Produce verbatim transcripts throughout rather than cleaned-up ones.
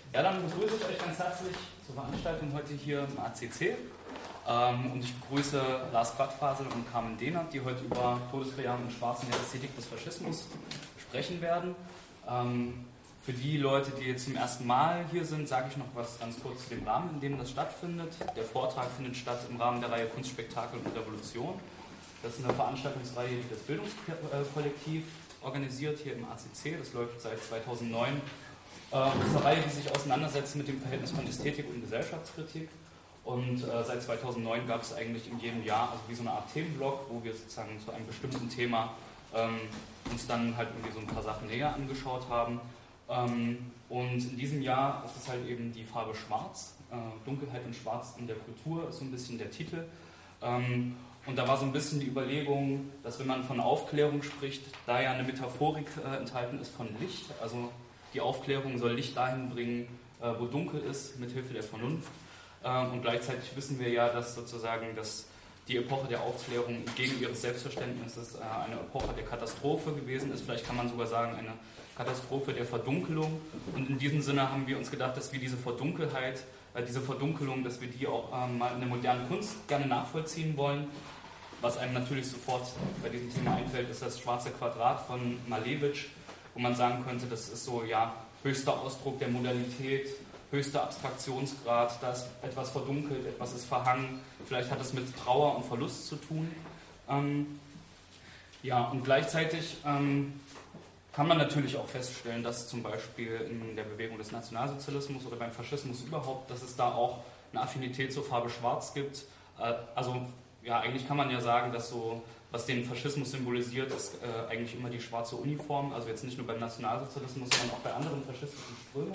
Ja, dann begrüße ich euch ganz herzlich zur Veranstaltung heute hier im A C C. Ähm, und ich begrüße Lars Quadfasel und Carmen Dehnert, die heute über Todesbejahung und Schwarz in der Ästhetik des Faschismus sprechen werden. Ähm, für die Leute, die jetzt zum ersten Mal hier sind, sage ich noch was ganz kurz zu dem Rahmen, in dem das stattfindet. Der Vortrag findet statt im Rahmen der Reihe Kunstspektakel und Revolution. Das ist eine Veranstaltungsreihe, die das Bildungskollektiv organisiert hier im A C C. Das läuft seit zweitausendneun. Das ist eine Reihe, die sich auseinandersetzt mit dem Verhältnis von Ästhetik und Gesellschaftskritik. Und äh, seit zweitausendneun gab es eigentlich in jedem Jahr also wie so eine Art Themenblock, wo wir sozusagen zu einem bestimmten Thema ähm, uns dann halt irgendwie so ein paar Sachen näher angeschaut haben. Ähm, und in diesem Jahr ist es halt eben die Farbe Schwarz. Äh, Dunkelheit und Schwarz in der Kultur ist so ein bisschen der Titel. Ähm, und da war so ein bisschen die Überlegung, dass wenn man von Aufklärung spricht, da ja eine Metaphorik äh, enthalten ist von Licht, also die Aufklärung soll Licht dahin bringen, äh, wo dunkel ist, mit Hilfe der Vernunft. Ähm, und gleichzeitig wissen wir ja, dass sozusagen dass die Epoche der Aufklärung gegen ihres Selbstverständnisses äh, eine Epoche der Katastrophe gewesen ist. Vielleicht kann man sogar sagen, eine Katastrophe der Verdunkelung. Und in diesem Sinne haben wir uns gedacht, dass wir diese Verdunkelheit, äh, diese Verdunkelung, dass wir die auch äh, mal in der modernen Kunst gerne nachvollziehen wollen. Was einem natürlich sofort bei diesem Thema einfällt, ist das Schwarze Quadrat von Malevich, wo man sagen könnte, das ist so ja höchster Ausdruck der Modalität, höchster Abstraktionsgrad, da ist etwas verdunkelt, etwas ist verhangen, vielleicht hat es mit Trauer und Verlust zu tun. Ähm, ja, und gleichzeitig ähm, kann man natürlich auch feststellen, dass zum Beispiel in der Bewegung des Nationalsozialismus oder beim Faschismus überhaupt, dass es da auch eine Affinität zur Farbe Schwarz gibt. Äh, also ja, eigentlich kann man ja sagen, dass so was den Faschismus symbolisiert, ist äh, eigentlich immer die schwarze Uniform, also jetzt nicht nur beim Nationalsozialismus, sondern auch bei anderen faschistischen Strömungen.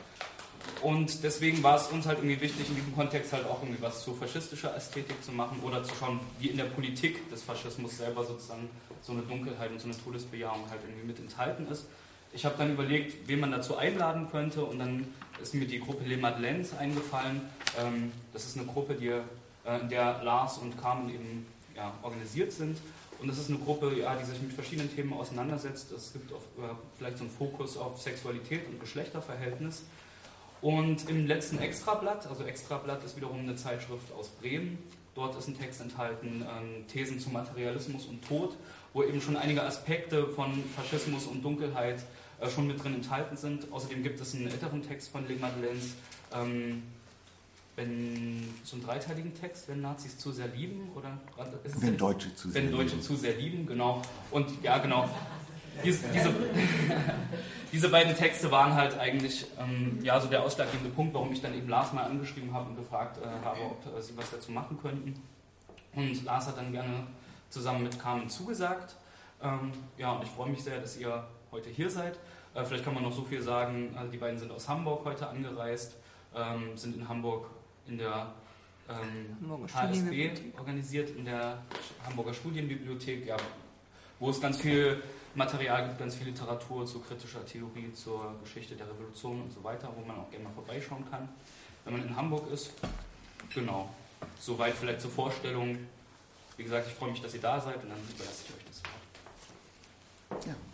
Und deswegen war es uns halt irgendwie wichtig, in diesem Kontext halt auch irgendwie was zu faschistischer Ästhetik zu machen oder zu schauen, wie in der Politik des Faschismus selber sozusagen so eine Dunkelheit und so eine Todesbejahung halt irgendwie mit enthalten ist. Ich habe dann überlegt, wen man dazu einladen könnte, und dann ist mir die Gruppe Les Madeleines eingefallen. Ähm, das ist eine Gruppe, die, äh, in der Lars und Carmen eben ja, organisiert sind. Und das ist eine Gruppe, ja, die sich mit verschiedenen Themen auseinandersetzt. Es gibt auf, äh, vielleicht so einen Fokus auf Sexualität und Geschlechterverhältnis. Und im letzten Extrablatt, also Extrablatt ist wiederum eine Zeitschrift aus Bremen, dort ist ein Text enthalten, ähm, Thesen zu Materialismus und Tod, wo eben schon einige Aspekte von Faschismus und Dunkelheit äh, schon mit drin enthalten sind. Außerdem gibt es einen älteren Text von Les Madeleines, ähm, wenn, so einen dreiteiligen Text, wenn Nazis zu sehr lieben, oder? Ist es wenn Deutsche zu sehr wenn lieben. Deutsche zu sehr lieben, genau. Und ja, genau. Diese, diese, diese beiden Texte waren halt eigentlich ähm, ja, so der ausschlaggebende Punkt, warum ich dann eben Lars mal angeschrieben habe und gefragt äh, habe, ob äh, sie was dazu machen könnten. Und Lars hat dann gerne zusammen mit Carmen zugesagt. Ähm, ja, und ich freue mich sehr, dass ihr heute hier seid. Äh, vielleicht kann man noch so viel sagen, also die beiden sind aus Hamburg heute angereist, ähm, sind in Hamburg in der ähm, H S B organisiert, in der Hamburger Studienbibliothek, ja, wo es ganz viel Material gibt, ganz viel Literatur zu kritischer Theorie, zur Geschichte der Revolution und so weiter, wo man auch gerne mal vorbeischauen kann, wenn man in Hamburg ist. Genau, soweit vielleicht zur Vorstellung. Wie gesagt, ich freue mich, dass ihr da seid, und dann überlasse ich euch das Wort. Ja.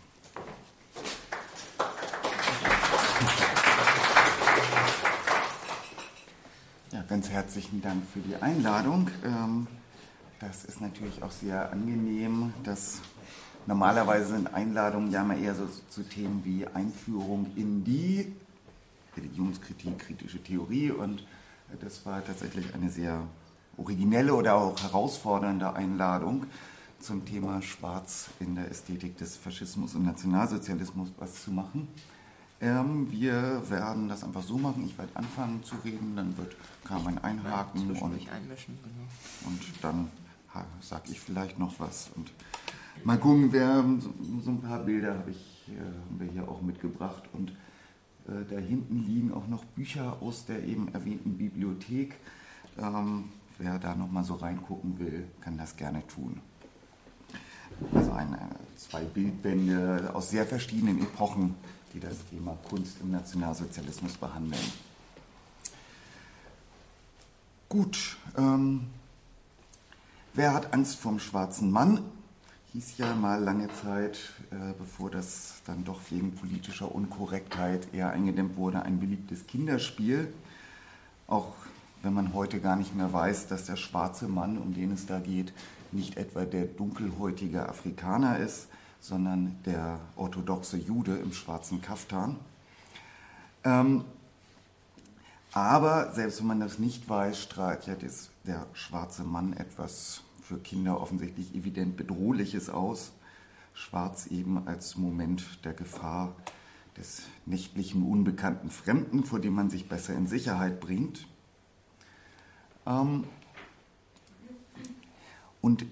Ja, ganz herzlichen Dank für die Einladung. Das ist natürlich auch sehr angenehm, dass normalerweise sind Einladungen ja mal eher so zu Themen wie Einführung in die Religionskritik, kritische Theorie, und das war tatsächlich eine sehr originelle oder auch herausfordernde Einladung zum Thema Schwarz in der Ästhetik des Faschismus und Nationalsozialismus was zu machen. Ähm, wir werden das einfach so machen, ich werde anfangen zu reden, dann wird Carmen einhaken und, einmischen, genau. und dann sage ich vielleicht noch was. Und mal gucken, wer, so ein paar Bilder habe ich, äh, haben wir hier auch mitgebracht, und äh, da hinten liegen auch noch Bücher aus der eben erwähnten Bibliothek. Ähm, wer da nochmal so reingucken will, kann das gerne tun. Also eine, zwei Bildbände aus sehr verschiedenen Epochen, die das Thema Kunst im Nationalsozialismus behandeln. Gut, ähm, wer hat Angst vorm schwarzen Mann? hieß ja mal lange Zeit, äh, bevor das dann doch wegen politischer Unkorrektheit eher eingedämmt wurde, ein beliebtes Kinderspiel. Auch wenn man heute gar nicht mehr weiß, dass der schwarze Mann, um den es da geht, nicht etwa der dunkelhäutige Afrikaner ist, sondern der orthodoxe Jude im schwarzen Kaftan. Ähm, aber selbst wenn man das nicht weiß, strahlt ja das, der schwarze Mann etwas für Kinder offensichtlich evident Bedrohliches aus. Schwarz eben als Moment der Gefahr des nächtlichen, unbekannten Fremden, vor dem man sich besser in Sicherheit bringt. Ähm, und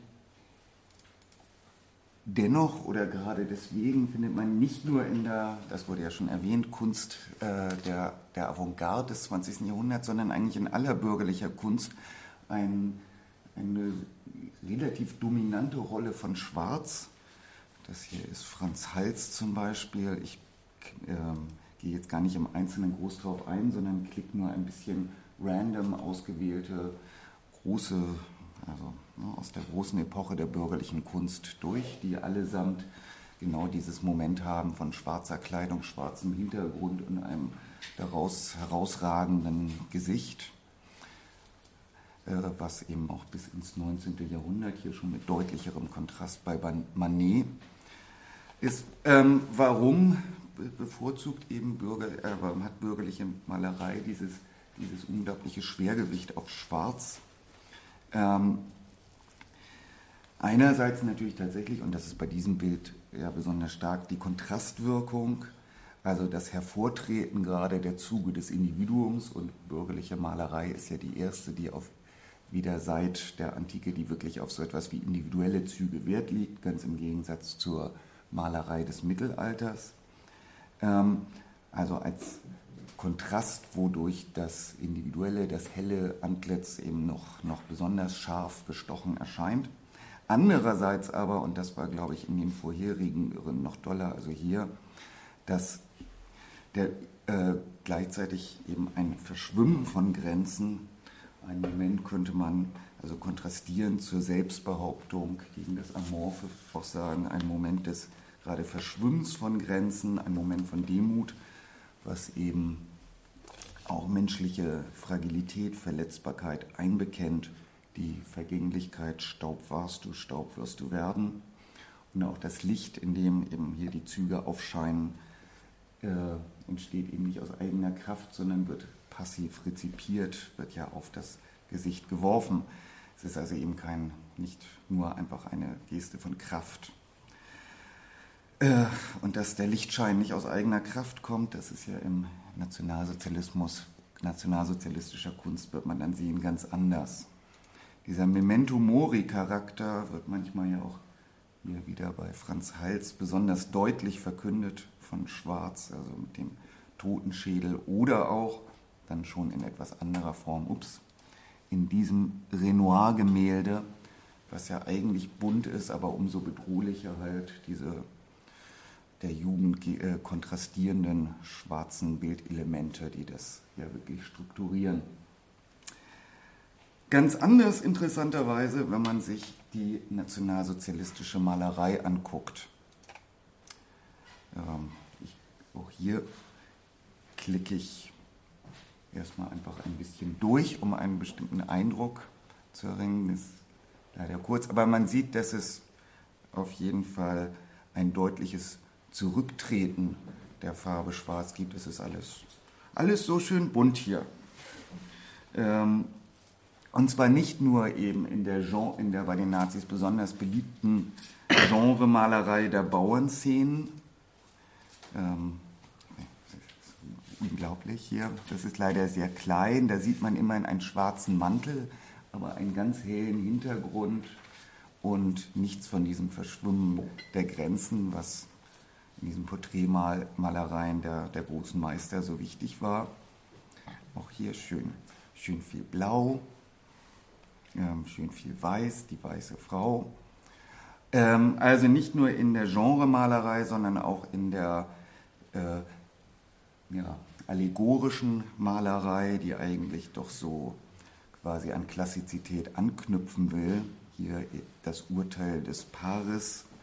dennoch oder gerade deswegen findet man nicht nur in der, das wurde ja schon erwähnt, Kunst äh, der, der Avantgarde des zwanzigsten Jahrhunderts, sondern eigentlich in aller bürgerlicher Kunst ein, eine relativ dominante Rolle von Schwarz. Das hier ist Franz Hals zum Beispiel. Ich äh, gehe jetzt gar nicht im Einzelnen groß drauf ein, sondern klicke nur ein bisschen random ausgewählte große, also ne, aus der großen Epoche der bürgerlichen Kunst durch, die allesamt genau dieses Moment haben von schwarzer Kleidung, schwarzem Hintergrund und einem daraus herausragenden Gesicht, äh, was eben auch bis ins neunzehnten Jahrhundert hier schon mit deutlicherem Kontrast bei Manet ist. Ähm, warum bevorzugt eben Bürger, äh, warum hat bürgerliche Malerei dieses dieses unglaubliche Schwergewicht auf Schwarz? Ähm, einerseits natürlich tatsächlich, und das ist bei diesem Bild ja besonders stark, die Kontrastwirkung, also das Hervortreten gerade der Züge des Individuums, und bürgerliche Malerei ist ja die erste, die auf, wieder seit der Antike, die wirklich auf so etwas wie individuelle Züge Wert legt, ganz im Gegensatz zur Malerei des Mittelalters. Ähm, also als Kontrast, wodurch das individuelle, das helle Antlitz eben noch, noch besonders scharf gestochen erscheint. Andererseits aber, und das war, glaube ich, in dem vorherigen noch doller, also hier, dass der äh, gleichzeitig eben ein Verschwimmen von Grenzen, einen Moment könnte man also kontrastieren zur Selbstbehauptung gegen das Amorphe, auch sagen, ein Moment des gerade Verschwimmens von Grenzen, ein Moment von Demut, was eben auch menschliche Fragilität, Verletzbarkeit einbekennt, die Vergänglichkeit, Staub warst du, Staub wirst du werden. Und auch das Licht, in dem eben hier die Züge aufscheinen, äh, entsteht eben nicht aus eigener Kraft, sondern wird passiv rezipiert, wird ja auf das Gesicht geworfen. Es ist also eben kein, nicht nur einfach eine Geste von Kraft. Und dass der Lichtschein nicht aus eigener Kraft kommt, das ist ja im Nationalsozialismus, nationalsozialistischer Kunst, wird man dann sehen, ganz anders. Dieser Memento-Mori-Charakter wird manchmal ja auch hier wieder bei Franz Hals besonders deutlich verkündet von Schwarz, also mit dem Totenschädel, oder auch dann schon in etwas anderer Form, ups, in diesem Renoir-Gemälde, was ja eigentlich bunt ist, aber umso bedrohlicher halt diese der Jugend äh, kontrastierenden schwarzen Bildelemente, die das ja wirklich strukturieren. Ganz anders interessanterweise, wenn man sich die nationalsozialistische Malerei anguckt. Ähm, ich, auch hier klicke ich erstmal einfach ein bisschen durch, um einen bestimmten Eindruck zu erringen. Das ist leider kurz, aber man sieht, dass es auf jeden Fall ein deutliches Zurücktreten der Farbe Schwarz gibt. Es ist alles, alles so schön bunt hier. Ähm, und zwar nicht nur eben in der, Genre, in der bei den Nazis besonders beliebten Genremalerei der Bauernszenen. Ähm, unglaublich hier. Das ist leider sehr klein. Da sieht man immerhin einen schwarzen Mantel, aber einen ganz hellen Hintergrund und nichts von diesem Verschwimmen der Grenzen, was in diesen Porträtmalereien der, der großen Meister so wichtig war. Auch hier schön, schön viel Blau, ähm, schön viel Weiß, die weiße Frau. Ähm, also nicht nur in der Genremalerei, sondern auch in der äh, ja, allegorischen Malerei, die eigentlich doch so quasi an Klassizität anknüpfen will. Hier das Urteil des Paris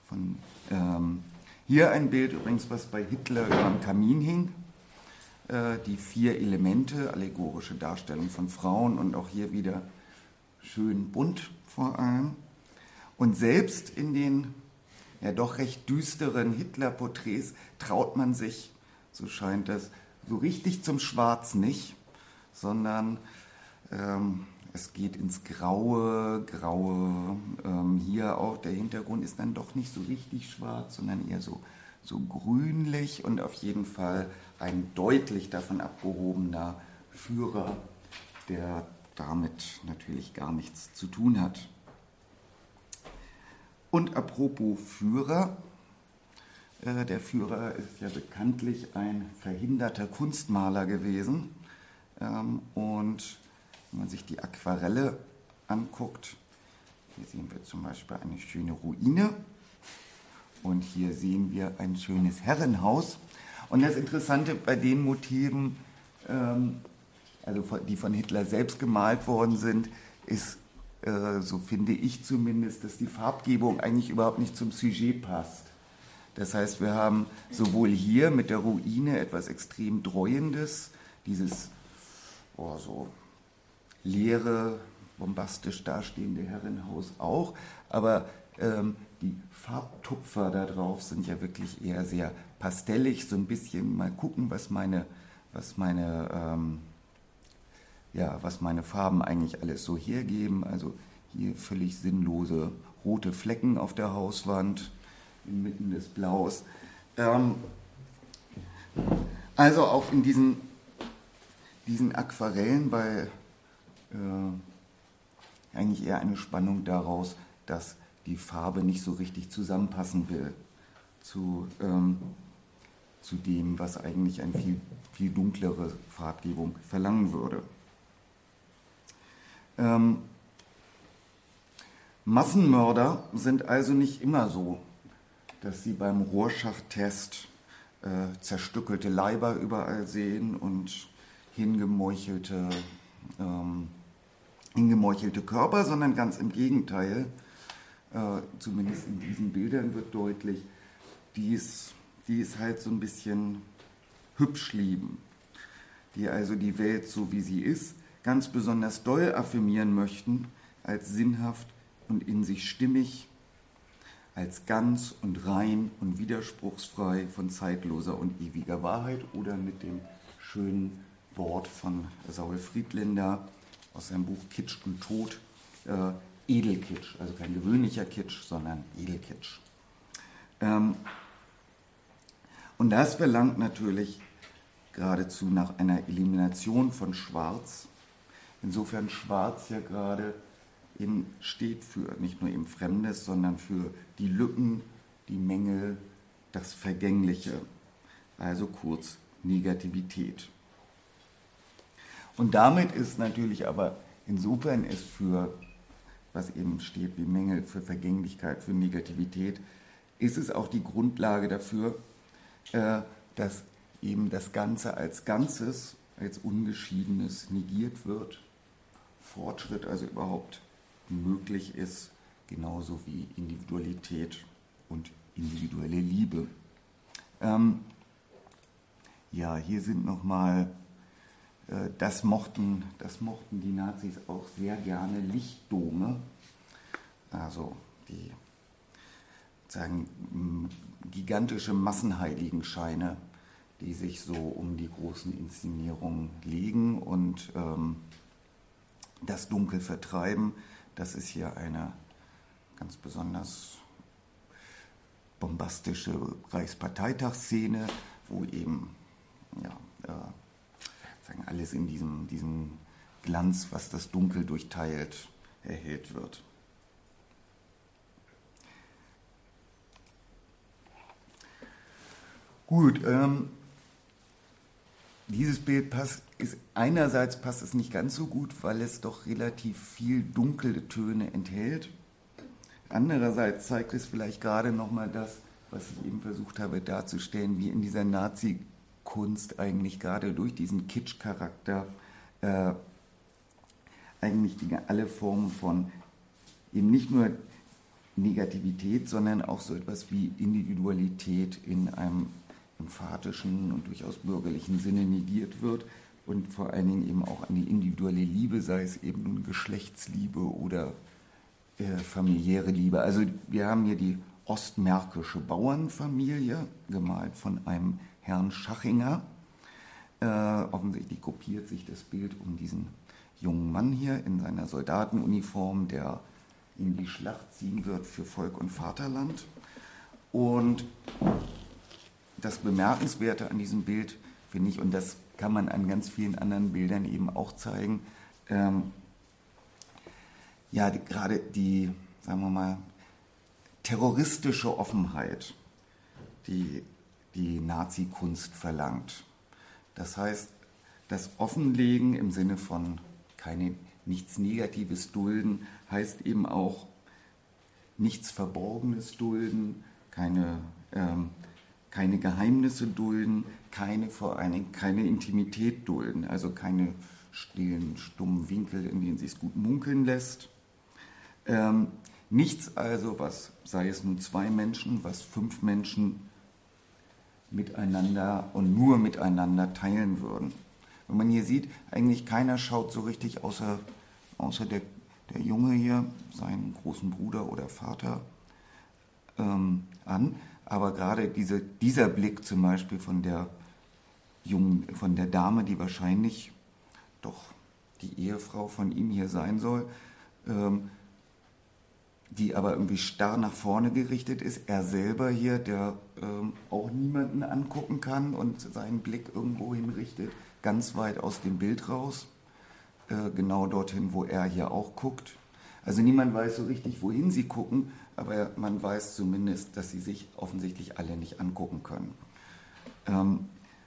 Von, ähm, hier ein Bild übrigens, was bei Hitler über dem Kamin hing. Äh, die vier Elemente, allegorische Darstellung von Frauen und auch hier wieder schön bunt vor allem. Und selbst in den ja doch recht düsteren Hitler-Porträts traut man sich, so scheint es, so richtig zum Schwarz nicht, sondern ähm, es geht ins Graue, Graue. Ähm, hier auch der Hintergrund ist dann doch nicht so richtig schwarz, sondern eher so, so grünlich und auf jeden Fall ein deutlich davon abgehobener Führer, der damit natürlich gar nichts zu tun hat. Und apropos Führer, äh, der Führer ist ja bekanntlich ein verhinderter Kunstmaler gewesen. Ähm, und wenn man sich die Aquarelle anguckt, hier sehen wir zum Beispiel eine schöne Ruine und hier sehen wir ein schönes Herrenhaus. Und das Interessante bei den Motiven, ähm, also die von Hitler selbst gemalt worden sind, ist, äh, so finde ich zumindest, dass die Farbgebung eigentlich überhaupt nicht zum Sujet passt. Das heißt, wir haben sowohl hier mit der Ruine etwas extrem Dreuendes, dieses oh, so leere, bombastisch dastehende Herrenhaus auch, aber ähm, die Farbtupfer da drauf sind ja wirklich eher sehr pastellig, so ein bisschen mal gucken, was meine, was meine ähm, ja, was meine Farben eigentlich alles so hergeben. Also hier völlig sinnlose rote Flecken auf der Hauswand, inmitten des Blaus. Ähm, also auch in diesen, diesen Aquarellen bei äh, eigentlich eher eine Spannung daraus, dass die Farbe nicht so richtig zusammenpassen will zu, ähm, zu dem, was eigentlich eine viel, viel dunklere Farbgebung verlangen würde. Ähm, Massenmörder sind also nicht immer so, dass sie beim Rorschach-Test äh, zerstückelte Leiber überall sehen und hingemeuchelte, ähm, hingemeuchelte Körper, sondern ganz im Gegenteil. Äh, zumindest in diesen Bildern wird deutlich, die es, die es halt so ein bisschen hübsch lieben, die also die Welt so wie sie ist ganz besonders doll affirmieren möchten, als sinnhaft und in sich stimmig, als ganz und rein und widerspruchsfrei von zeitloser und ewiger Wahrheit oder mit dem schönen Wort von Saul Friedländer aus seinem Buch Kitsch und Tod, äh, Edelkitsch, also kein gewöhnlicher Kitsch, sondern Edelkitsch. Ähm, und das verlangt natürlich geradezu nach einer Elimination von Schwarz. Insofern Schwarz ja gerade eben steht für nicht nur eben Fremdes, sondern für die Lücken, die Mängel, das Vergängliche, also kurz Negativität. Und damit ist natürlich aber insofern es für, was eben steht wie Mängel, für Vergänglichkeit, für Negativität, ist es auch die Grundlage dafür, äh, dass eben das Ganze als Ganzes, als Ungeschiedenes negiert wird, Fortschritt also überhaupt möglich ist, genauso wie Individualität und individuelle Liebe. Ähm, ja, hier sind nochmal, äh, das, mochten, das mochten die Nazis auch sehr gerne, Lichtdome, also die sagen, gigantische Massenheiligenscheine, die sich so um die großen Inszenierungen legen und ähm, das Dunkel vertreiben. Das ist hier eine ganz besonders bombastische Reichsparteitagsszene, wo eben ja, äh, sagen, alles in diesem, diesem Glanz, was das Dunkel durchteilt, erhellt wird. Gut, ähm, dieses Bild passt, ist, einerseits passt es nicht ganz so gut, weil es doch relativ viel dunkle Töne enthält. Andererseits zeigt es vielleicht gerade nochmal das, was ich eben versucht habe darzustellen, wie in dieser Nazi-Kunst eigentlich gerade durch diesen Kitsch-Charakter äh, eigentlich die, alle Formen von eben nicht nur Negativität, sondern auch so etwas wie Individualität in einem emphatischen und durchaus bürgerlichen Sinne negiert wird und vor allen Dingen eben auch an die individuelle Liebe, sei es eben nun Geschlechtsliebe oder äh, familiäre Liebe. Also wir haben hier die ostmärkische Bauernfamilie, gemalt von einem Herrn Schachinger. Äh, offensichtlich gruppiert sich das Bild um diesen jungen Mann hier in seiner Soldatenuniform, der in die Schlacht ziehen wird für Volk und Vaterland. Und das Bemerkenswerte an diesem Bild, finde ich, und das kann man an ganz vielen anderen Bildern eben auch zeigen, ähm, ja, die, gerade die, sagen wir mal, terroristische Offenheit, die die Nazi-Kunst verlangt. Das heißt, das Offenlegen im Sinne von keine, nichts Negatives dulden, heißt eben auch nichts Verborgenes dulden, keine, ähm, keine Geheimnisse dulden, keine, vor allen Dingen keine Intimität dulden, also keine stillen, stummen Winkel, in denen es sich gut munkeln lässt. Ähm, nichts also, was, sei es nun zwei Menschen, was fünf Menschen miteinander und nur miteinander teilen würden. Wenn man hier sieht, eigentlich keiner schaut so richtig, außer, außer der, der Junge hier, seinen großen Bruder oder Vater, ähm, an. Aber gerade diese, dieser Blick zum Beispiel von der, jungen, von der Dame, die wahrscheinlich doch die Ehefrau von ihm hier sein soll, ähm, die aber irgendwie starr nach vorne gerichtet ist. Er selber hier, der ähm, auch niemanden angucken kann und seinen Blick irgendwo hinrichtet, ganz weit aus dem Bild raus, äh, genau dorthin, wo er hier auch guckt. Also niemand weiß so richtig, wohin sie gucken, aber man weiß zumindest, dass sie sich offensichtlich alle nicht angucken können. Ähm,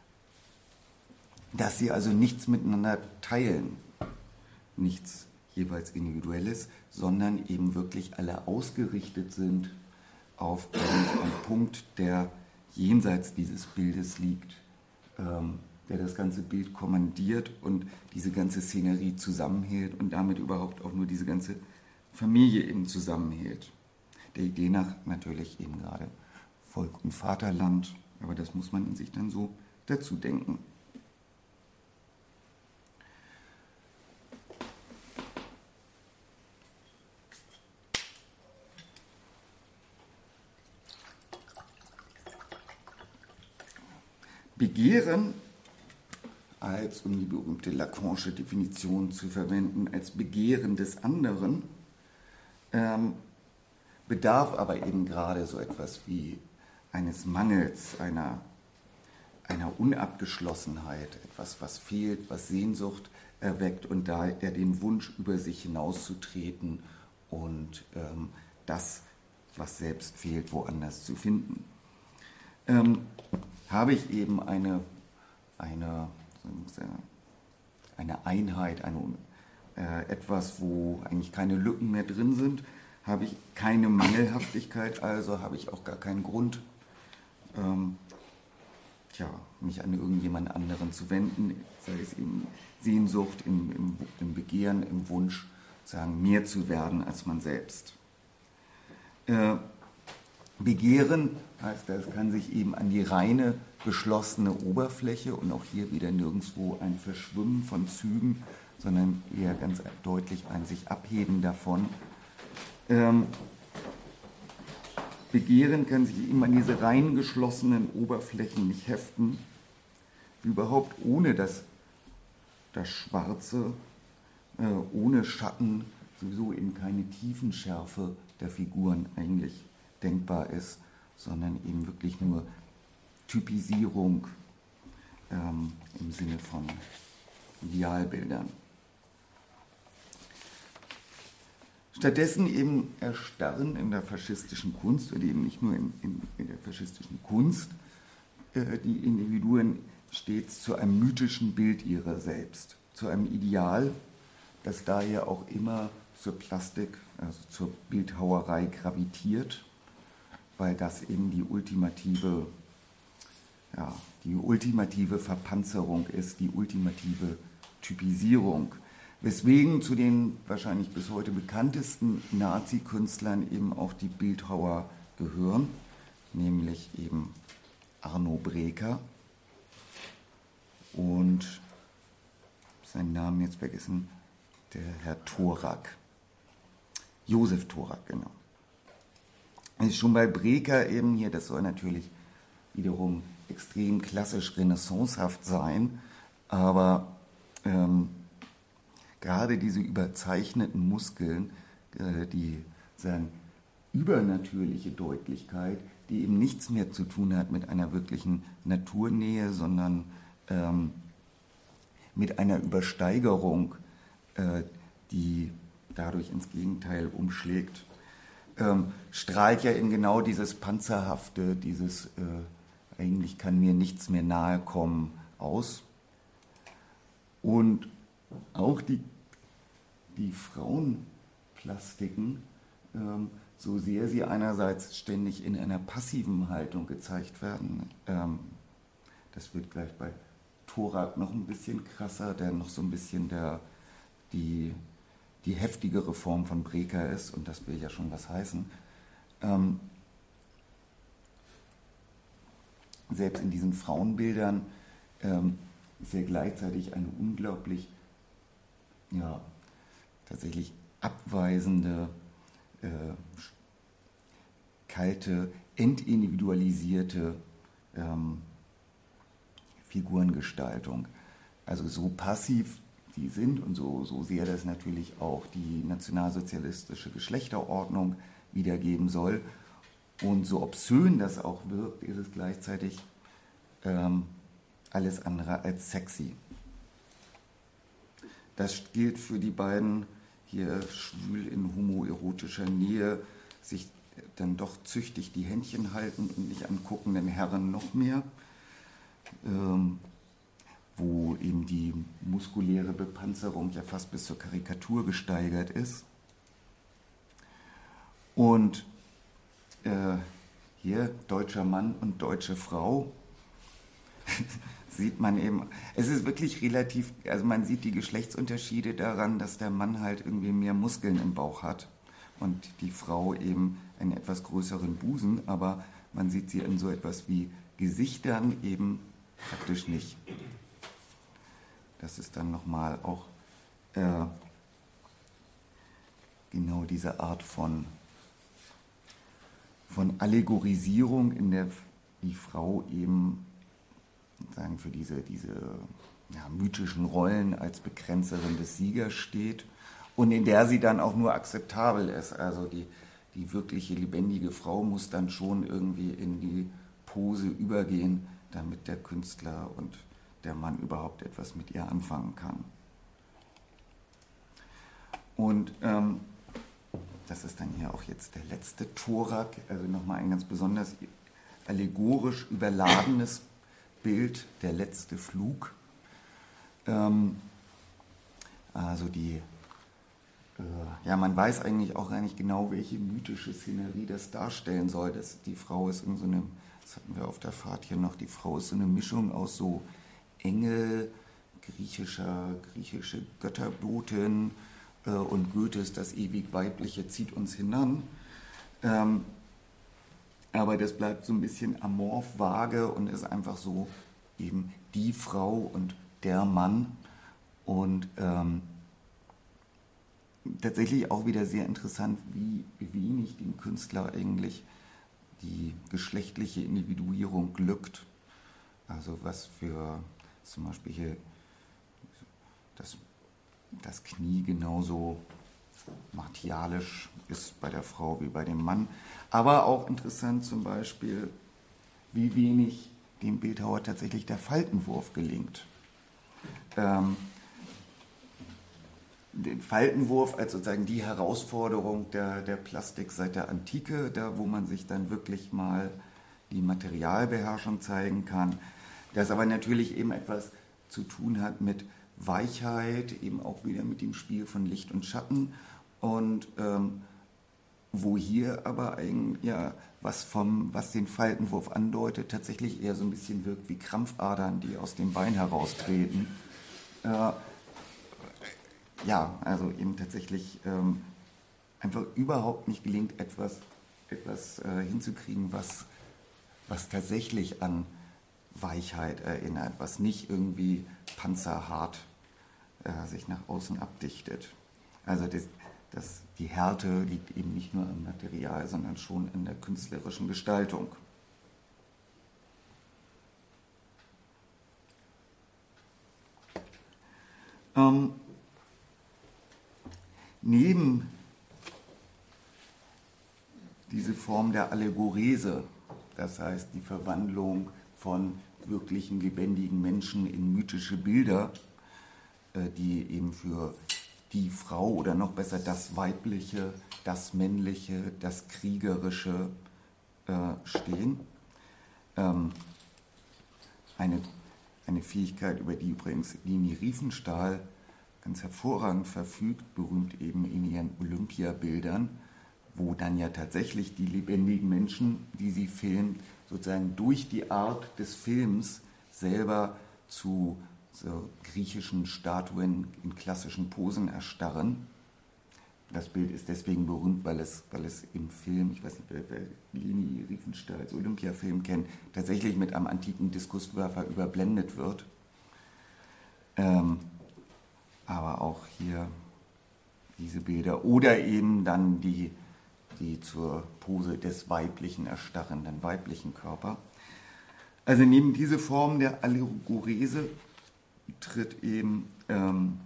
dass sie also nichts miteinander teilen, nichts jeweils Individuelles, sondern eben wirklich alle ausgerichtet sind auf einen Punkt, der jenseits dieses Bildes liegt, ähm, der das ganze Bild kommandiert und diese ganze Szenerie zusammenhält und damit überhaupt auch nur diese ganze Familie eben zusammenhält. Der Idee nach natürlich eben gerade Volk und Vaterland, aber das muss man in sich dann so dazu denken. Begehren, als, um die berühmte Lacanische Definition zu verwenden, als Begehren des anderen, ähm, bedarf aber eben gerade so etwas wie eines Mangels, einer, einer Unabgeschlossenheit, etwas, was fehlt, was Sehnsucht erweckt und da er den Wunsch, über sich hinauszutreten und ähm, das, was selbst fehlt, woanders zu finden. Ähm, habe ich eben eine, eine, eine Einheit, eine, äh, etwas, wo eigentlich keine Lücken mehr drin sind, habe ich keine Mangelhaftigkeit, also habe ich auch gar keinen Grund, ähm, tja, mich an irgendjemand anderen zu wenden, sei es eben Sehnsucht, im, im, im Begehren, im Wunsch, sagen, mehr zu werden als man selbst. Äh, Begehren heißt, das kann sich eben an die reine, geschlossene Oberfläche und auch hier wieder nirgendwo ein Verschwimmen von Zügen, sondern eher ganz deutlich ein sich abheben davon. Ähm, Begehren kann sich eben an diese rein geschlossenen Oberflächen nicht heften, überhaupt ohne dass das Schwarze, äh, ohne Schatten, sowieso eben keine Tiefenschärfe der Figuren eigentlich denkbar ist, sondern eben wirklich nur Typisierung ähm, im Sinne von Idealbildern. Stattdessen eben erstarren in der faschistischen Kunst, oder eben nicht nur in, in, in der faschistischen Kunst, äh, die Individuen stets zu einem mythischen Bild ihrer selbst, zu einem Ideal, das daher auch immer zur Plastik, also zur Bildhauerei gravitiert, weil das eben die ultimative, ja, die ultimative Verpanzerung ist, die ultimative Typisierung. Weswegen zu den wahrscheinlich bis heute bekanntesten Nazi-Künstlern eben auch die Bildhauer gehören, nämlich eben Arno Breker und seinen Namen jetzt vergessen, der Herr Thorak. Josef Thorak, genau. Es ist schon bei Breker eben hier, das soll natürlich wiederum extrem klassisch renaissancehaft sein, aber ähm, gerade diese überzeichneten Muskeln, äh, die sagen, übernatürliche Deutlichkeit, die eben nichts mehr zu tun hat mit einer wirklichen Naturnähe, sondern ähm, mit einer Übersteigerung, äh, die dadurch ins Gegenteil umschlägt, ähm, strahlt ja eben genau dieses Panzerhafte, dieses äh, eigentlich kann mir nichts mehr nahe kommen aus. Und auch die, die Frauenplastiken, ähm, so sehr sie einerseits ständig in einer passiven Haltung gezeigt werden, ähm, das wird gleich bei Thorak noch ein bisschen krasser, der noch so ein bisschen der, die, die heftigere Form von Breker ist, und das will ja schon was heißen. Ähm, selbst in diesen Frauenbildern ähm, ist ja gleichzeitig eine unglaublich, ja, tatsächlich abweisende, äh, kalte, entindividualisierte ähm, Figurengestaltung. Also so passiv die sind und so, so sehr das natürlich auch die nationalsozialistische Geschlechterordnung wiedergeben soll. Und so obszön das auch wirkt, ist es gleichzeitig ähm, alles andere als sexy. Das gilt für die beiden hier schwül in homoerotischer Nähe, sich dann doch züchtig die Händchen halten und nicht anguckenden Herren noch mehr, ähm, wo eben die muskuläre Bepanzerung ja fast bis zur Karikatur gesteigert ist. Und äh, hier deutscher Mann und deutsche Frau sieht man eben, es ist wirklich relativ, also man sieht die Geschlechtsunterschiede daran, dass der Mann halt irgendwie mehr Muskeln im Bauch hat und die Frau eben einen etwas größeren Busen, aber man sieht sie in so etwas wie Gesichtern eben praktisch nicht. Das ist dann nochmal auch äh, genau diese Art von, von Allegorisierung, in der die Frau eben sagen, für diese, diese ja, mythischen Rollen als Begränzerin des Siegers steht und in der sie dann auch nur akzeptabel ist. Also die, die wirkliche lebendige Frau muss dann schon irgendwie in die Pose übergehen, damit der Künstler und der Mann überhaupt etwas mit ihr anfangen kann. Und ähm, das ist dann hier auch jetzt der letzte Thorak, also nochmal ein ganz besonders allegorisch überladenes Bild, der letzte Flug. Ähm, also die, äh, ja, man weiß eigentlich auch gar nicht genau, welche mythische Szenerie das darstellen soll. Das, die Frau ist in so eine, das hatten wir auf der Fahrt hier noch, die Frau ist so eine Mischung aus so Engel, griechischer, griechische Götterbotin äh, und Goethes Das ewig Weibliche zieht uns hinan. Ähm, aber das bleibt so ein bisschen amorph, vage und ist einfach so eben die Frau und der Mann. Und ähm, tatsächlich auch wieder sehr interessant, wie wenig dem Künstler eigentlich die geschlechtliche Individuierung glückt. Also was für zum Beispiel hier das, das Knie genauso martialisch ist bei der Frau wie bei dem Mann. Aber auch interessant zum Beispiel, wie wenig dem Bildhauer tatsächlich der Faltenwurf gelingt. Ähm, den Faltenwurf als sozusagen die Herausforderung der, der Plastik seit der Antike, da wo man sich dann wirklich mal die Materialbeherrschung zeigen kann, das aber natürlich eben etwas zu tun hat mit Weichheit, eben auch wieder mit dem Spiel von Licht und Schatten und ähm, wo hier aber eigentlich, ja, was, vom, was den Faltenwurf andeutet, tatsächlich eher so ein bisschen wirkt wie Krampfadern, die aus dem Bein heraustreten. Äh, ja, also eben tatsächlich ähm, einfach überhaupt nicht gelingt, etwas, etwas äh, hinzukriegen, was, was tatsächlich an Weichheit erinnert, was nicht irgendwie panzerhart äh, sich nach außen abdichtet. Also das, das, die Härte liegt eben nicht nur am Material, sondern schon in der künstlerischen Gestaltung. Ähm, neben diese Form der Allegorese, das heißt die Verwandlung von wirklichen lebendigen Menschen in mythische Bilder, äh, die eben für die Frau oder noch besser das Weibliche, das Männliche, das Kriegerische äh, stehen. Ähm, eine, eine Fähigkeit, über die übrigens Leni Riefenstahl ganz hervorragend verfügt, berühmt eben in ihren Olympiabildern, wo dann ja tatsächlich die lebendigen Menschen, die sie filmt, sozusagen durch die Art des Films selber zu so griechischen Statuen in klassischen Posen erstarren. Das Bild ist deswegen berühmt, weil es, weil es im Film, ich weiß nicht, wer, wer Leni Riefenstahls Olympiafilm kennt, tatsächlich mit einem antiken Diskuswerfer überblendet wird. Ähm, aber auch hier diese Bilder oder eben dann die, die zur Pose des weiblichen, erstarrenden weiblichen Körper. Also neben diese Form der Allegorese tritt eben ähm,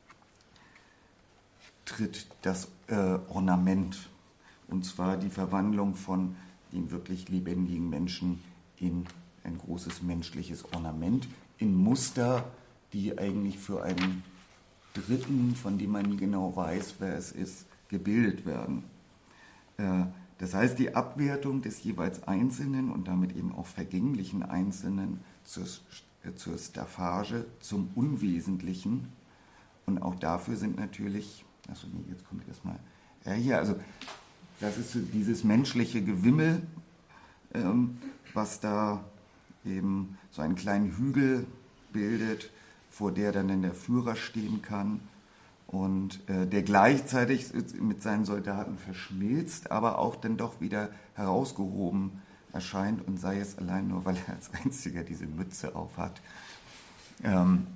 tritt das äh, Ornament, und zwar die Verwandlung von den wirklich lebendigen Menschen in ein großes menschliches Ornament, in Muster, die eigentlich für einen Dritten, von dem man nie genau weiß, wer es ist, gebildet werden. Äh, das heißt, die Abwertung des jeweils Einzelnen und damit eben auch vergänglichen Einzelnen zur, äh, zur Staffage, zum Unwesentlichen. Und auch dafür sind natürlich, achso, nee, jetzt kommt erstmal er hier, also das ist so dieses menschliche Gewimmel, ähm, was da eben so einen kleinen Hügel bildet, vor der dann der Führer stehen kann und äh, der gleichzeitig mit seinen Soldaten verschmilzt, aber auch dann doch wieder herausgehoben erscheint, und sei es allein nur, weil er als einziger diese Mütze aufhat. Ähm,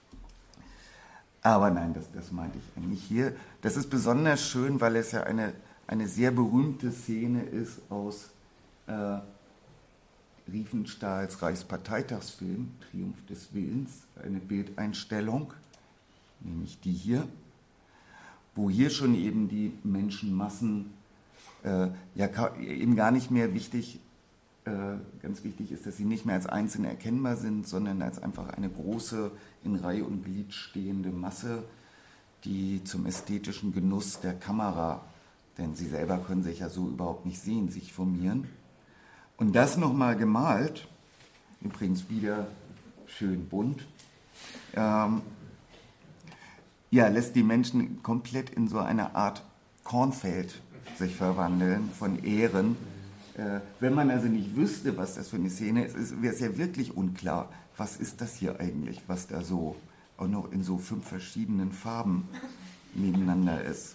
aber nein, das, das meinte ich eigentlich hier. Das ist besonders schön, weil es ja eine, eine sehr berühmte Szene ist aus äh, Riefenstahls Reichsparteitagsfilm Triumph des Willens, eine Bildeinstellung, nämlich die hier, wo hier schon eben die Menschenmassen äh, ja eben gar nicht mehr wichtig, äh, ganz wichtig ist, dass sie nicht mehr als einzeln erkennbar sind, sondern als einfach eine große, in Reihe und Glied stehende Masse, die zum ästhetischen Genuss der Kamera, denn sie selber können sich ja so überhaupt nicht sehen, sich formieren. Und das nochmal gemalt, übrigens wieder schön bunt, ähm, ja, lässt die Menschen komplett in so eine Art Kornfeld sich verwandeln von Ähren. Äh, wenn man also nicht wüsste, was das für eine Szene ist, wäre es ja wirklich unklar, was ist das hier eigentlich, was da so auch noch in so fünf verschiedenen Farben nebeneinander ist.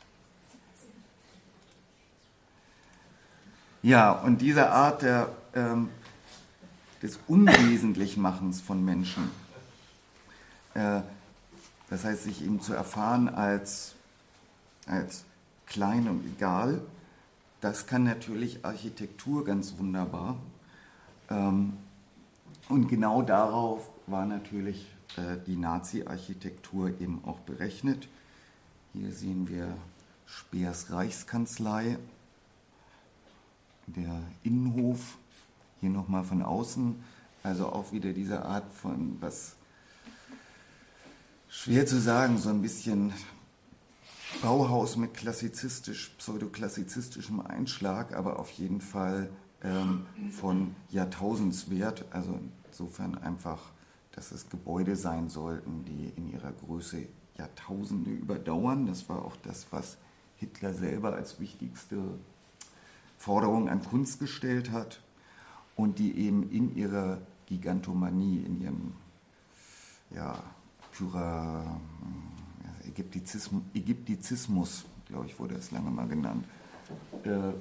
Ja, und diese Art der, ähm, des Unwesentlichmachens von Menschen, äh, das heißt, sich eben zu erfahren als, als klein und egal, das kann natürlich Architektur ganz wunderbar. Ähm, und genau darauf war natürlich äh, die Nazi-Architektur eben auch berechnet. Hier sehen wir Speers Reichskanzlei, der Innenhof, hier nochmal von außen, also auch wieder diese Art von, was schwer zu sagen, so ein bisschen Bauhaus mit klassizistisch, pseudoklassizistischem Einschlag, aber auf jeden Fall ähm, von Jahrtausendswert, also insofern einfach, dass es Gebäude sein sollten, die in ihrer Größe Jahrtausende überdauern. Das war auch das, was Hitler selber als wichtigste Forderung an Kunst gestellt hat und die eben in ihrer Gigantomanie, in ihrem ja, Pyra, Ägyptizismus, Ägyptizismus, glaube ich, wurde es lange mal genannt, äh,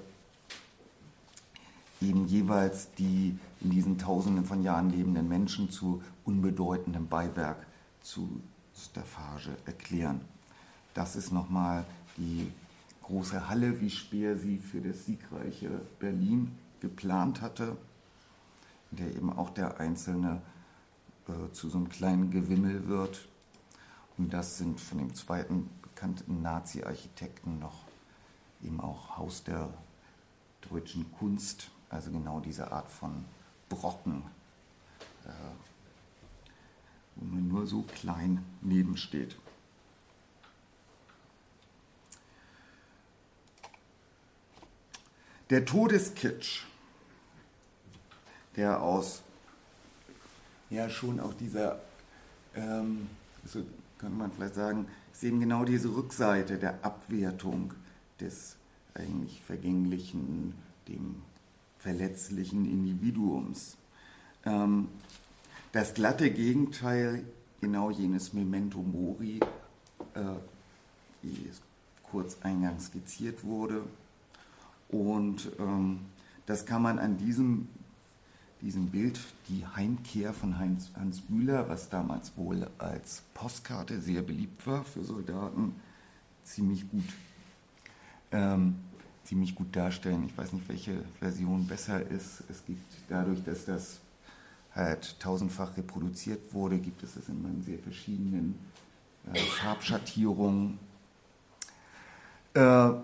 eben jeweils die in diesen Tausenden von Jahren lebenden Menschen zu unbedeutendem Beiwerk zu Staffage erklären. Das ist nochmal die große Halle, wie Speer sie für das siegreiche Berlin geplant hatte, in der eben auch der Einzelne äh, zu so einem kleinen Gewimmel wird. Und das sind von dem zweiten bekannten Nazi-Architekten noch eben auch Haus der deutschen Kunst, also genau diese Art von Brocken, äh, wo man nur so klein nebensteht. Der Todeskitsch, der aus, ja schon auch dieser, ähm, so könnte man vielleicht sagen, ist eben genau diese Rückseite der Abwertung des eigentlich vergänglichen, dem verletzlichen Individuums. Ähm, das glatte Gegenteil genau jenes Memento Mori, äh, wie es kurz eingangs skizziert wurde. Und ähm, das kann man an diesem, diesem Bild, die Heimkehr von Heinz, Hans Bühler, was damals wohl als Postkarte sehr beliebt war für Soldaten, ziemlich gut, ähm, ziemlich gut darstellen. Ich weiß nicht, welche Version besser ist. Es gibt dadurch, dass das halt tausendfach reproduziert wurde, gibt es das in sehr verschiedenen äh, Farbschattierungen. Äh,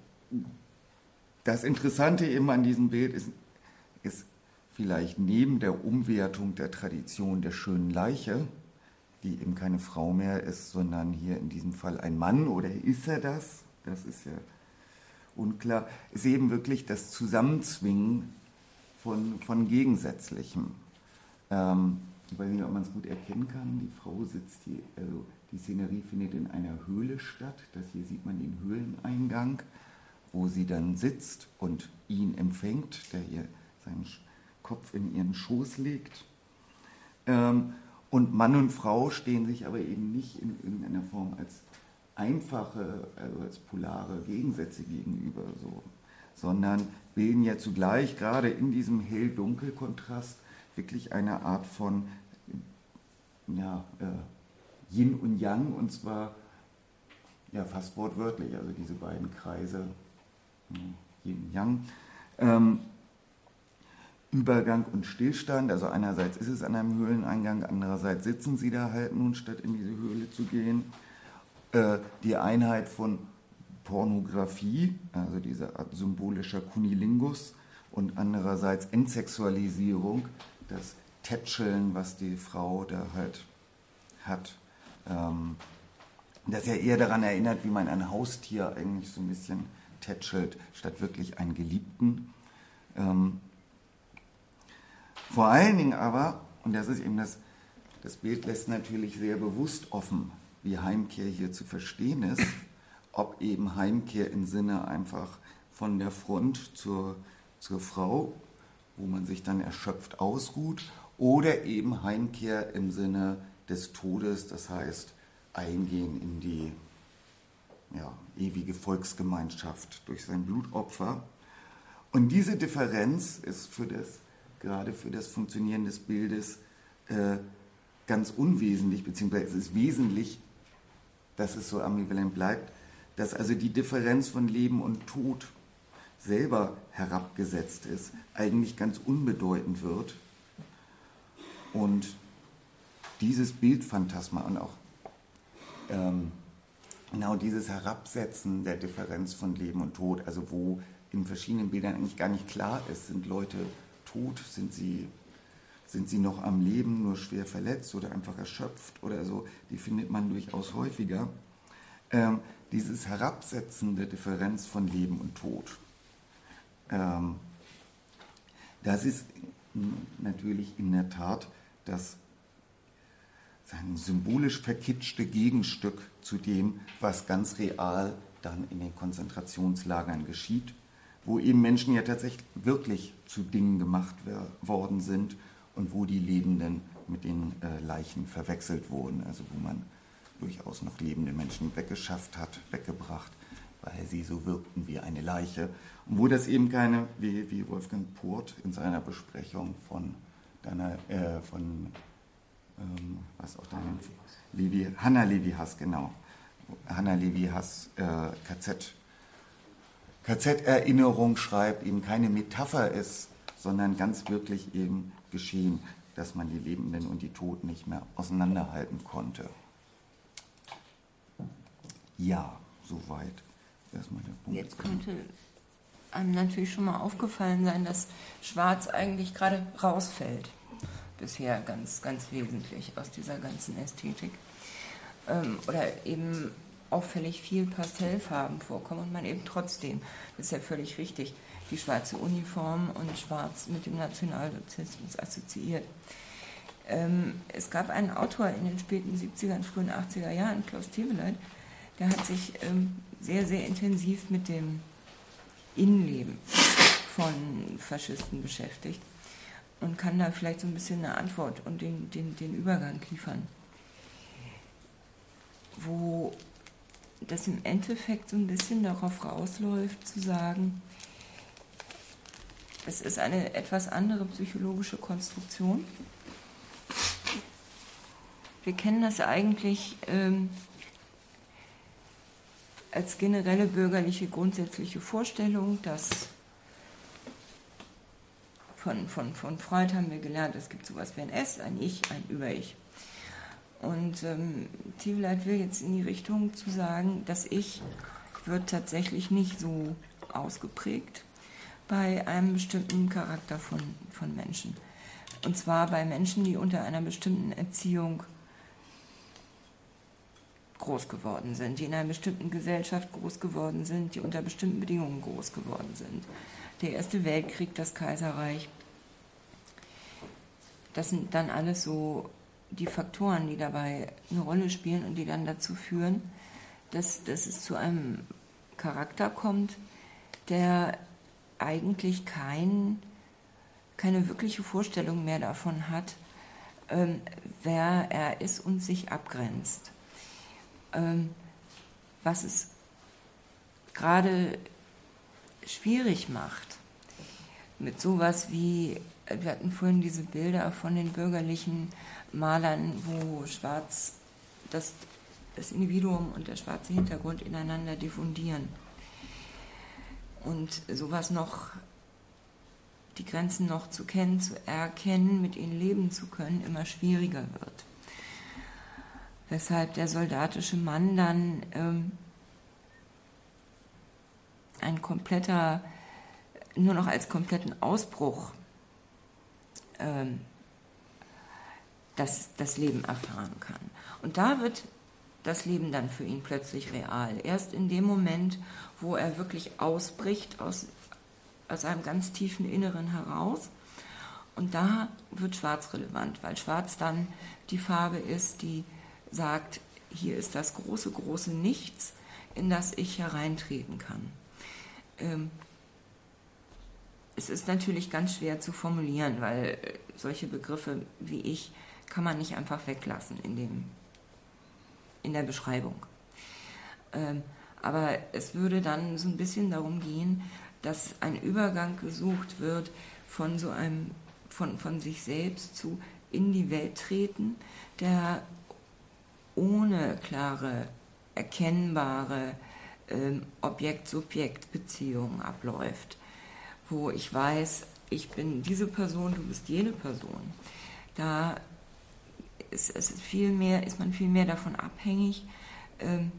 Das Interessante eben an diesem Bild ist, ist vielleicht neben der Umwertung der Tradition der schönen Leiche, die eben keine Frau mehr ist, sondern hier in diesem Fall ein Mann, oder ist er das? Das ist ja unklar. Ist eben wirklich das Zusammenzwingen von, von Gegensätzlichem. Ähm, ich weiß nicht, ob man es gut erkennen kann. Die Frau sitzt hier, also die Szenerie findet in einer Höhle statt. Das hier sieht man den Höhleneingang, wo sie dann sitzt und ihn empfängt, der ihr seinen Kopf in ihren Schoß legt. Ähm, und Mann und Frau stehen sich aber eben nicht in irgendeiner Form als einfache, also als polare Gegensätze gegenüber, so, sondern bilden ja zugleich gerade in diesem Hell-Dunkel-Kontrast wirklich eine Art von ja, äh, Yin und Yang, und zwar ja, fast wortwörtlich, also diese beiden Kreise, Yin Yang, ähm, Übergang und Stillstand, also einerseits ist es an einem Höhleneingang, andererseits sitzen sie da halt nun, statt in diese Höhle zu gehen. Äh, die Einheit von Pornografie, also diese Art symbolischer Kunilingus, und andererseits Entsexualisierung, das Tätscheln, was die Frau da halt hat, ähm, das ja eher daran erinnert, wie man ein Haustier eigentlich so ein bisschen tätschelt, statt wirklich einen Geliebten. Ähm, vor allen Dingen aber, und das ist eben das, das Bild lässt natürlich sehr bewusst offen, wie Heimkehr hier zu verstehen ist, ob eben Heimkehr im Sinne einfach von der Front zur, zur Frau, wo man sich dann erschöpft ausruht, oder eben Heimkehr im Sinne des Todes, das heißt Eingehen in die ja, ewige Volksgemeinschaft durch sein Blutopfer. Und diese Differenz ist für das, gerade für das Funktionieren des Bildes äh, ganz unwesentlich, beziehungsweise es ist wesentlich, dass es so ambivalent bleibt, dass also die Differenz von Leben und Tod selber herabgesetzt ist, eigentlich ganz unbedeutend wird. Und dieses Bildphantasma und auch ähm, genau dieses Herabsetzen der Differenz von Leben und Tod, also wo in verschiedenen Bildern eigentlich gar nicht klar ist, sind Leute tot, sind sie, sind sie noch am Leben, nur schwer verletzt oder einfach erschöpft oder so, die findet man durchaus häufiger. Ähm, dieses Herabsetzen der Differenz von Leben und Tod, ähm, das ist natürlich in der Tat das ein symbolisch verkitschte Gegenstück zu dem, was ganz real dann in den Konzentrationslagern geschieht, wo eben Menschen ja tatsächlich wirklich zu Dingen gemacht worden sind und wo die Lebenden mit den äh, Leichen verwechselt wurden, also wo man durchaus noch lebende Menschen weggeschafft hat, weggebracht, weil sie so wirkten wie eine Leiche. Und wo das eben keine, wie, wie Wolfgang Purt in seiner Besprechung von, deiner, äh, von ähm, was auch deine, Levi, Hanna Levi-Hass, genau, Hanna Levi-Hass äh, K Z, K Z-Erinnerung schreibt, eben keine Metapher ist, sondern ganz wirklich eben geschehen, dass man die Lebenden und die Toten nicht mehr auseinanderhalten konnte. Ja, soweit. Erstmal der Punkt. Jetzt könnte einem natürlich schon mal aufgefallen sein, dass Schwarz eigentlich gerade rausfällt. Bisher ganz, ganz wesentlich aus dieser ganzen Ästhetik. Ähm, oder eben auffällig viel Pastellfarben vorkommen und man eben trotzdem, das ist ja völlig richtig, die schwarze Uniform und Schwarz mit dem Nationalsozialismus assoziiert. Ähm, es gab einen Autor in den späten siebzigern, frühen achtziger Jahren, Klaus Teweleit, der hat sich ähm, sehr, sehr intensiv mit dem Innenleben von Faschisten beschäftigt und kann da vielleicht so ein bisschen eine Antwort und den, den, den Übergang liefern, wo das im Endeffekt so ein bisschen darauf rausläuft, zu sagen, es ist eine etwas andere psychologische Konstruktion. Wir kennen das eigentlich ähm, als generelle bürgerliche grundsätzliche Vorstellung, dass von, von, von Freud haben wir gelernt, es gibt sowas wie ein Es, ein Ich, ein Über-Ich. Und ähm, Teweleit will jetzt in die Richtung zu sagen, das Ich wird tatsächlich nicht so ausgeprägt bei einem bestimmten Charakter von, von Menschen. Und zwar bei Menschen, die unter einer bestimmten Erziehung groß geworden sind, die in einer bestimmten Gesellschaft groß geworden sind, die unter bestimmten Bedingungen groß geworden sind. Der Erste Weltkrieg, das Kaiserreich, das sind dann alles so die Faktoren, die dabei eine Rolle spielen und die dann dazu führen, dass, dass es zu einem Charakter kommt, der eigentlich kein, keine wirkliche Vorstellung mehr davon hat, ähm, wer er ist und sich abgrenzt. Ähm, was es gerade schwierig macht, mit sowas wie, wir hatten vorhin diese Bilder von den bürgerlichen Malern, wo schwarz das, das Individuum und der schwarze Hintergrund ineinander diffundieren. Und sowas noch, die Grenzen noch zu kennen, zu erkennen, mit ihnen leben zu können, immer schwieriger wird. Weshalb der soldatische Mann dann ähm, ein kompletter, nur noch als kompletten Ausbruch ähm, das, das Leben erfahren kann. Und da wird das Leben dann für ihn plötzlich real. Erst in dem Moment, wo er wirklich ausbricht aus, aus einem ganz tiefen Inneren heraus. Und da wird Schwarz relevant, weil Schwarz dann die Farbe ist, die sagt, hier ist das große, große Nichts, in das ich hereintreten kann. Ähm, es ist natürlich ganz schwer zu formulieren, weil solche Begriffe wie ich kann man nicht einfach weglassen in, dem, in der Beschreibung. Ähm, aber es würde dann so ein bisschen darum gehen, dass ein Übergang gesucht wird von so einem, von, von sich selbst zu in die Welt treten, der ohne klare, erkennbare ähm, Objekt-Subjekt-Beziehung abläuft, wo ich weiß, ich bin diese Person, du bist jene Person. Da ist, es ist, viel mehr, ist man viel mehr davon abhängig, ähm,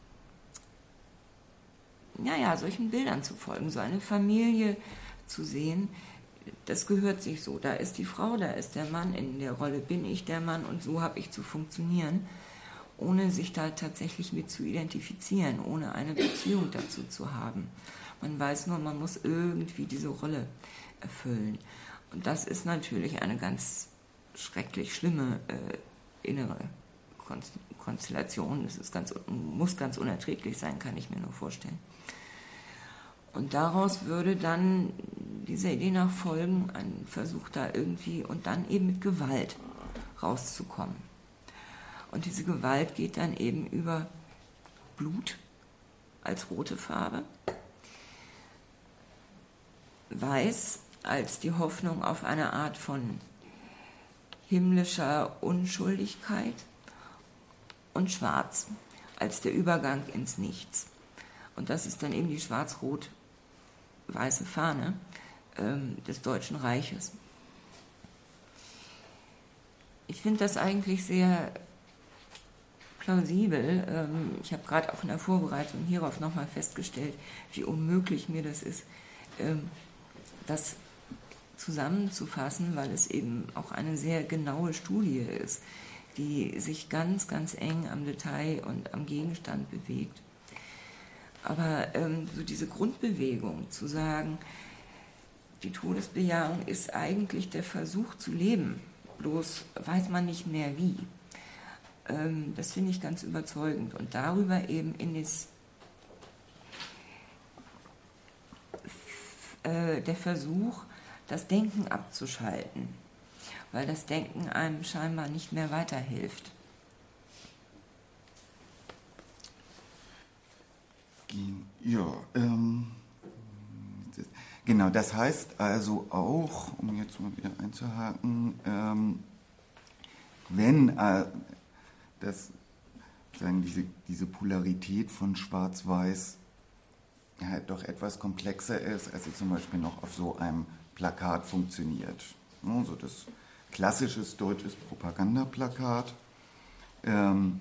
ja, ja, solchen Bildern zu folgen, so eine Familie zu sehen, das gehört sich so. Da ist die Frau, da ist der Mann, in der Rolle bin ich der Mann und so habe ich zu funktionieren, ohne sich da tatsächlich mit zu identifizieren, ohne eine Beziehung dazu zu haben. Man weiß nur, man muss irgendwie diese Rolle erfüllen. Und das ist natürlich eine ganz schrecklich schlimme äh, innere Konstellation. Das ist ganz, muss ganz unerträglich sein, kann ich mir nur vorstellen. Und daraus würde dann dieser Idee nach folgen, ein Versuch da irgendwie und dann eben mit Gewalt rauszukommen. Und diese Gewalt geht dann eben über Blut als rote Farbe, Weiß als die Hoffnung auf eine Art von himmlischer Unschuldigkeit und Schwarz als der Übergang ins Nichts. Und das ist dann eben die schwarz-rot-weiße Fahne ähm, des Deutschen Reiches. Ich finde das eigentlich sehr plausibel. Ähm, ich habe gerade auch in der Vorbereitung hierauf nochmal festgestellt, wie unmöglich mir das ist, ähm, das zusammenzufassen, weil es eben auch eine sehr genaue Studie ist, die sich ganz, ganz eng am Detail und am Gegenstand bewegt. Aber ähm, so diese Grundbewegung zu sagen, die Todesbejahung ist eigentlich der Versuch zu leben, bloß weiß man nicht mehr wie. Ähm, das finde ich ganz überzeugend. Und darüber eben in das, äh, der Versuch, das Denken abzuschalten, weil das Denken einem scheinbar nicht mehr weiterhilft. Ja, ähm, genau, das heißt also auch, um jetzt mal wieder einzuhaken, ähm, wenn äh, das, sagen, diese, diese Polarität von Schwarz-Weiß halt doch etwas komplexer ist, als sie zum Beispiel noch auf so einem Plakat funktioniert. Also das klassische deutsches Propagandaplakat, ähm,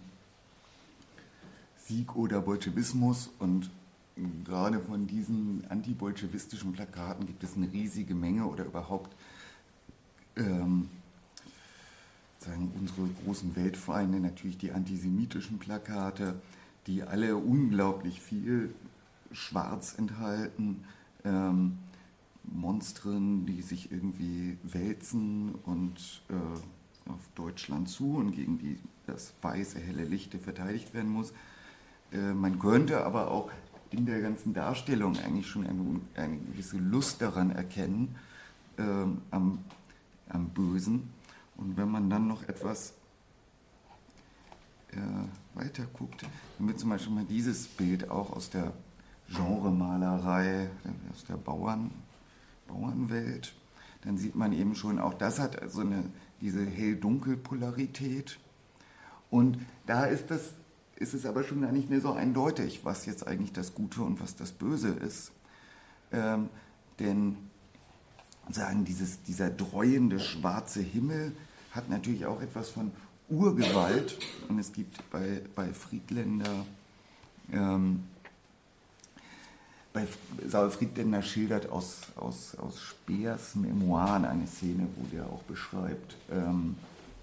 Sieg oder Bolschewismus, und gerade von diesen antibolschewistischen Plakaten gibt es eine riesige Menge, oder überhaupt ähm, sagen unsere großen Weltfeinde, natürlich die antisemitischen Plakate, die alle unglaublich viel Schwarz enthalten, ähm, Monstren, die sich irgendwie wälzen und äh, auf Deutschland zu und gegen die das weiße, helle Licht verteidigt werden muss. Äh, man könnte aber auch in der ganzen Darstellung eigentlich schon eine, eine gewisse Lust daran erkennen, äh, am, am Bösen. Und wenn man dann noch etwas äh, weiter guckt, wenn wir zum Beispiel mal dieses Bild auch aus der Genremalerei, aus der Bauern, Bauernwelt, dann sieht man eben schon, auch das hat so eine, diese Hell-Dunkel-Polarität. Und da ist, das, ist es aber schon gar nicht mehr so eindeutig, was jetzt eigentlich das Gute und was das Böse ist. Ähm, denn sagen, dieses, dieser dreuende schwarze Himmel hat natürlich auch etwas von Urgewalt. Und es gibt bei, bei Friedländer, ähm, bei Saul Friedländer schildert aus, aus, aus Speers Memoiren eine Szene, wo der auch beschreibt, ähm,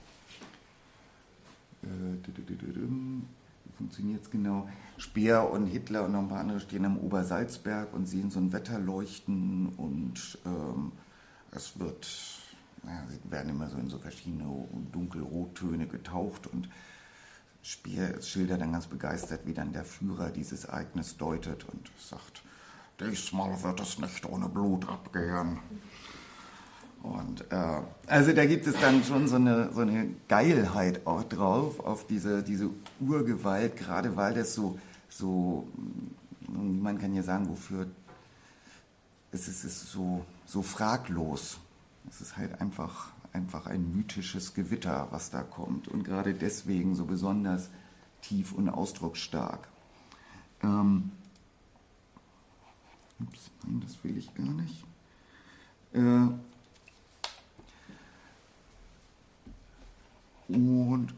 äh, wie funktioniert es genau? Speer und Hitler und noch ein paar andere stehen am Obersalzberg und sehen so ein Wetterleuchten, und ähm, es wird, naja, sie werden immer so in so verschiedene dunkelrottöne getaucht, und Speer schildert dann ganz begeistert, wie dann der Führer dieses Ereignis deutet und sagt, diesmal wird es nicht ohne Blut abgehen. Und äh, also da gibt es dann schon so eine, so eine Geilheit auch drauf, auf diese, diese Urgewalt, gerade weil das so, so, man kann ja sagen, wofür, es ist, es ist so, so fraglos. Es ist halt einfach, einfach ein mythisches Gewitter, was da kommt, und gerade deswegen so besonders tief und ausdrucksstark. Ähm, ups, nein, das will ich gar nicht. Äh, Und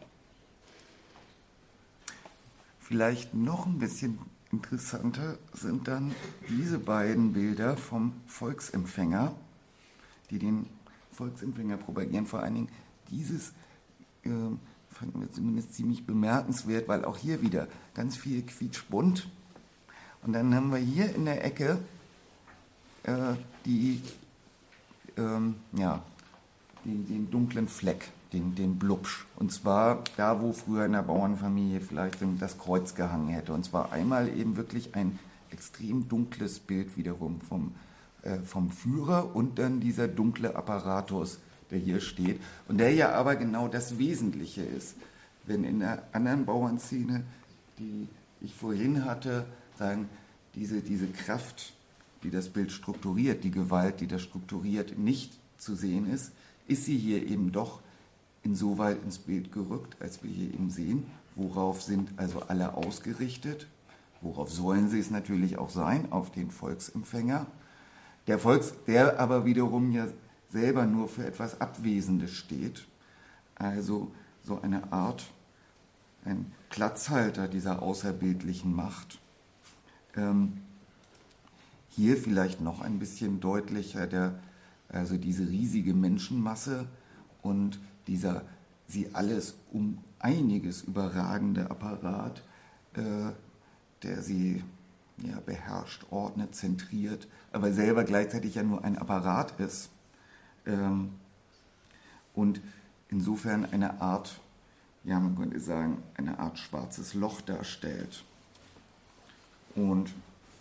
vielleicht noch ein bisschen interessanter sind dann diese beiden Bilder vom Volksempfänger, die den Volksempfänger propagieren. Vor allen Dingen dieses äh, fanden wir zumindest ziemlich bemerkenswert, weil auch hier wieder ganz viel quietschbunt. Und dann haben wir hier in der Ecke äh, die, ähm, ja, den, den dunklen Fleck. Den, den Blubsch. Und zwar da, wo früher in der Bauernfamilie vielleicht das Kreuz gehangen hätte. Und zwar einmal eben wirklich ein extrem dunkles Bild wiederum vom, äh, vom Führer und dann dieser dunkle Apparatus, der hier steht. Und der ja aber genau das Wesentliche ist. wenn in der anderen Bauernszene, die ich vorhin hatte, sagen, diese, diese Kraft, die das Bild strukturiert, die Gewalt, die das strukturiert, nicht zu sehen ist, ist sie hier eben doch insoweit ins Bild gerückt, als wir hier eben sehen, worauf sind also alle ausgerichtet, worauf sollen sie es natürlich auch sein, auf den Volksempfänger. Der Volks, der aber wiederum ja selber nur für etwas Abwesendes steht, also so eine Art, ein Platzhalter dieser außerbildlichen Macht. Ähm, hier vielleicht noch ein bisschen deutlicher, der, also diese riesige Menschenmasse und dieser sie alles um einiges überragende Apparat, äh, der sie ja, beherrscht, ordnet, zentriert, aber selber gleichzeitig ja nur ein Apparat ist. Ähm, und insofern eine Art, ja man könnte sagen, eine Art schwarzes Loch darstellt. Und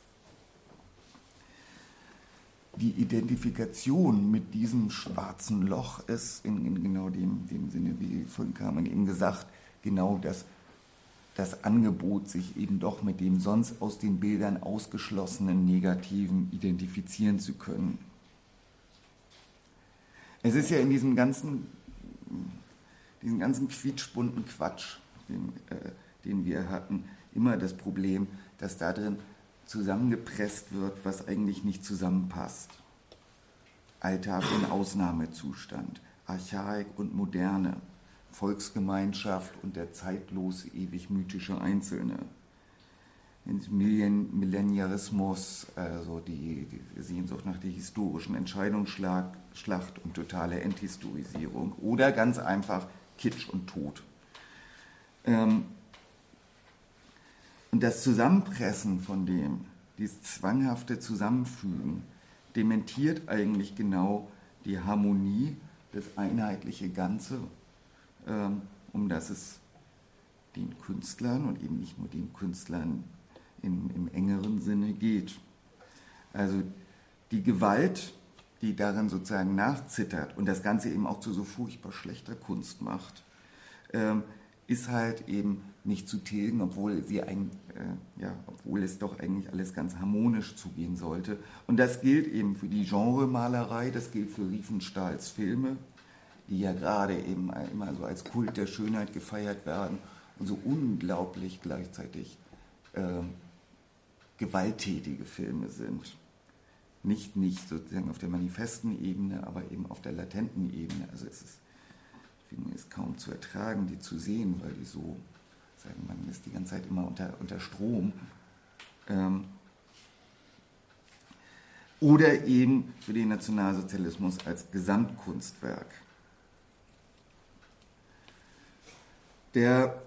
die Identifikation mit diesem schwarzen Loch ist in, in genau dem, dem Sinne, wie von Carmen eben gesagt, genau das, das Angebot, sich eben doch mit dem sonst aus den Bildern ausgeschlossenen Negativen identifizieren zu können. Es ist ja in diesem ganzen, diesen ganzen quietschbunten Quatsch, den, äh, den wir hatten, immer das Problem, dass da drin zusammengepresst wird, was eigentlich nicht zusammenpasst. Alltag und Ausnahmezustand, Archaik und Moderne, Volksgemeinschaft und der zeitlose, ewig mythische Einzelne. Millenniarismus, also die, die Sehnsucht nach der historischen Entscheidungsschlacht und totale Enthistorisierung. Oder ganz einfach Kitsch und Tod. Ähm, und das Zusammenpressen von dem, dieses zwanghafte Zusammenfügen, dementiert eigentlich genau die Harmonie, das einheitliche Ganze, ähm, um das es den Künstlern und eben nicht nur den Künstlern im, im engeren Sinne geht. Also die Gewalt, die darin sozusagen nachzittert und das Ganze eben auch zu so furchtbar schlechter Kunst macht, ähm, ist halt eben nicht zu tilgen, obwohl, sie ein, äh, ja, obwohl es doch eigentlich alles ganz harmonisch zugehen sollte. Und das gilt eben für die Genremalerei, das gilt für Riefenstahls Filme, die ja gerade eben immer so als Kult der Schönheit gefeiert werden und so unglaublich gleichzeitig äh, gewalttätige Filme sind. Nicht, nicht sozusagen auf der manifesten Ebene, aber eben auf der latenten Ebene. Also es ist, ich finde es kaum zu ertragen, die zu sehen, weil die so, sagen man ist die ganze Zeit immer unter, unter Strom. Ähm, oder eben für den Nationalsozialismus als Gesamtkunstwerk. Der,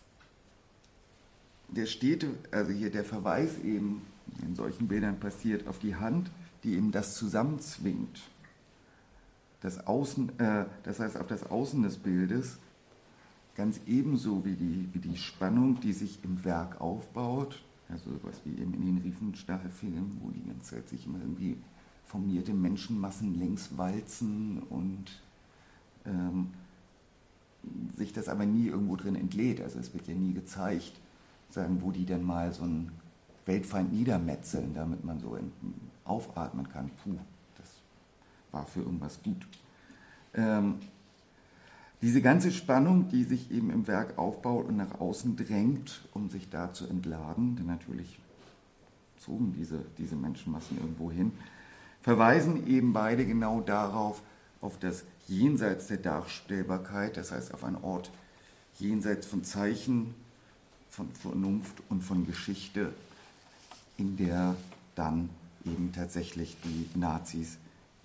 der Städte, also hier der Verweis eben, in solchen Bildern passiert, auf die Hand, die eben das zusammenzwingt. Das Außen, äh, das heißt auf das Außen des Bildes, ganz ebenso wie die, wie die Spannung, die sich im Werk aufbaut, also sowas wie eben in den Riefenstahl-Filmen, wo die ganze Zeit sich immer irgendwie formierte Menschenmassen längs walzen und ähm, sich das aber nie irgendwo drin entlädt. Also es wird ja nie gezeigt, sagen, wo die denn mal so einen Weltfeind niedermetzeln, damit man so aufatmen kann. Puh, das war für irgendwas gut. Ähm, diese ganze Spannung, die sich eben im Werk aufbaut und nach außen drängt, um sich da zu entladen, denn natürlich zogen diese, diese Menschenmassen irgendwo hin, verweisen eben beide genau darauf, auf das Jenseits der Darstellbarkeit, das heißt auf einen Ort jenseits von Zeichen, von Vernunft und von Geschichte, in der dann eben tatsächlich die Nazis